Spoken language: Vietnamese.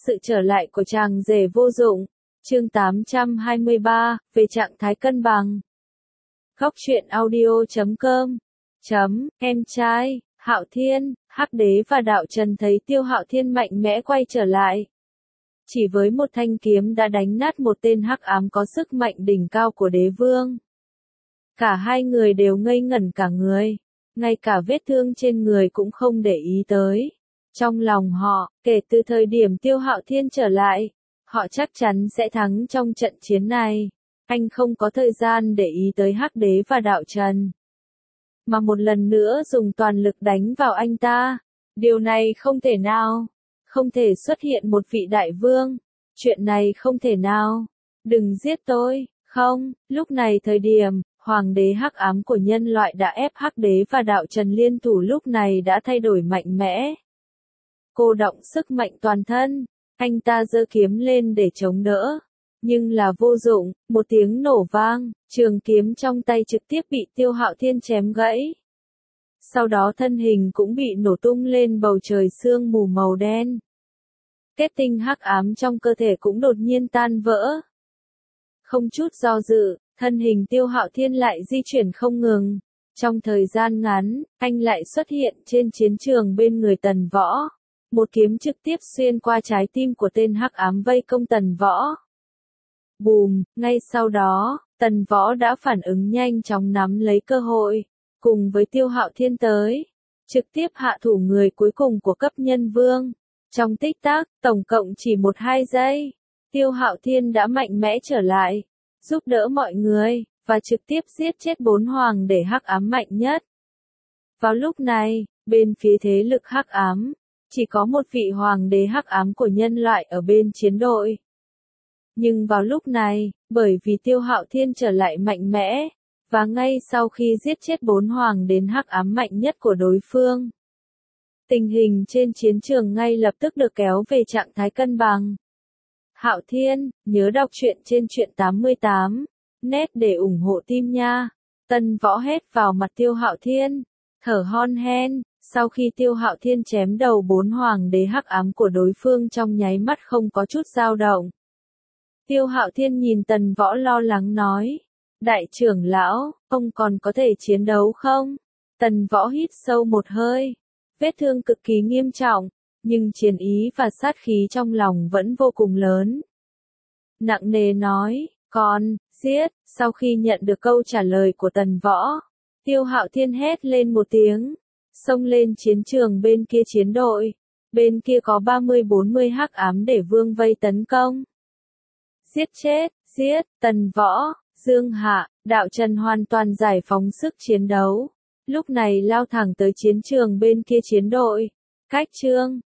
sự trở lại của chàng rể vô dụng. Chương 823, về trạng thái cân bằng. Góc truyện audio.com. Em trai, Hạo Thiên, Hắc Đế và Đạo Trần thấy Tiêu Hạo Thiên mạnh mẽ quay trở lại. Chỉ với một thanh kiếm đã đánh nát một tên hắc ám có sức mạnh đỉnh cao của đế vương. Cả hai người đều ngây ngẩn cả người, ngay cả vết thương trên người cũng không để ý tới. Trong lòng họ, kể từ thời điểm Tiêu Hạo Thiên trở lại, họ chắc chắn sẽ thắng trong trận chiến này. Anh không có thời gian để ý tới Hắc Đế và Đạo Trần, mà một lần nữa dùng toàn lực đánh vào anh ta. Điều này không thể nào. Không thể xuất hiện một vị đại vương. Chuyện này không thể nào. Đừng giết tôi. Không, lúc này thời điểm, Hoàng đế hắc ám của nhân loại đã ép Hắc Đế và Đạo Trần liên thủ lúc này đã thay đổi mạnh mẽ. Cô động sức mạnh toàn thân, anh ta giơ kiếm lên để chống đỡ. Nhưng là vô dụng, một tiếng nổ vang, trường kiếm trong tay trực tiếp bị Tiêu Hạo Thiên chém gãy. Sau đó thân hình cũng bị nổ tung lên bầu trời sương mù màu đen. Kết tinh hắc ám trong cơ thể cũng đột nhiên tan vỡ. Không chút do dự, thân hình Tiêu Hạo Thiên lại di chuyển không ngừng. Trong thời gian ngắn, anh lại xuất hiện trên chiến trường bên người Tần Võ. Một kiếm trực tiếp xuyên qua trái tim của tên hắc ám vây công Tần Võ. Bùm, ngay sau đó, Tần Võ đã phản ứng nhanh chóng nắm lấy cơ hội, cùng với Tiêu Hạo Thiên tới, trực tiếp hạ thủ người cuối cùng của cấp nhân vương. Trong tích tắc, tổng cộng chỉ 1-2 giây, Tiêu Hạo Thiên đã mạnh mẽ trở lại, giúp đỡ mọi người, và trực tiếp giết chết 4 hoàng đế hắc ám mạnh nhất. Vào lúc này, bên phía thế lực hắc ám, chỉ có một vị hoàng đế hắc ám của nhân loại ở bên chiến đội. Nhưng vào lúc này, bởi vì Tiêu Hạo Thiên trở lại mạnh mẽ, và ngay sau khi giết chết 4 hoàng đế hắc ám mạnh nhất của đối phương, tình hình trên chiến trường ngay lập tức được kéo về trạng thái cân bằng. Hạo Thiên, nhớ đọc truyện trên truyện 88, net để ủng hộ team nha. Tần Võ hét vào mặt Tiêu Hạo Thiên, thở hon hen, sau khi Tiêu Hạo Thiên chém đầu 4 hoàng đế hắc ám của đối phương trong nháy mắt không có chút dao động. Tiêu Hạo Thiên nhìn Tần Võ lo lắng nói, đại trưởng lão, ông còn có thể chiến đấu không? Tần Võ hít sâu một hơi, vết thương cực kỳ nghiêm trọng, nhưng chiến ý và sát khí trong lòng vẫn vô cùng lớn. Nặng nề nói, còn, giết. Sau khi nhận được câu trả lời của Tần Võ, Tiêu Hạo Thiên hét lên một tiếng, xông lên chiến trường bên kia chiến đội. Bên kia có 30-40 hắc ám để vương vây tấn công. Giết chết, giết. Tần Võ, Dương Hạ, Đạo Trần hoàn toàn giải phóng sức chiến đấu. Lúc này lao thẳng tới chiến trường bên kia chiến đội. Cách chương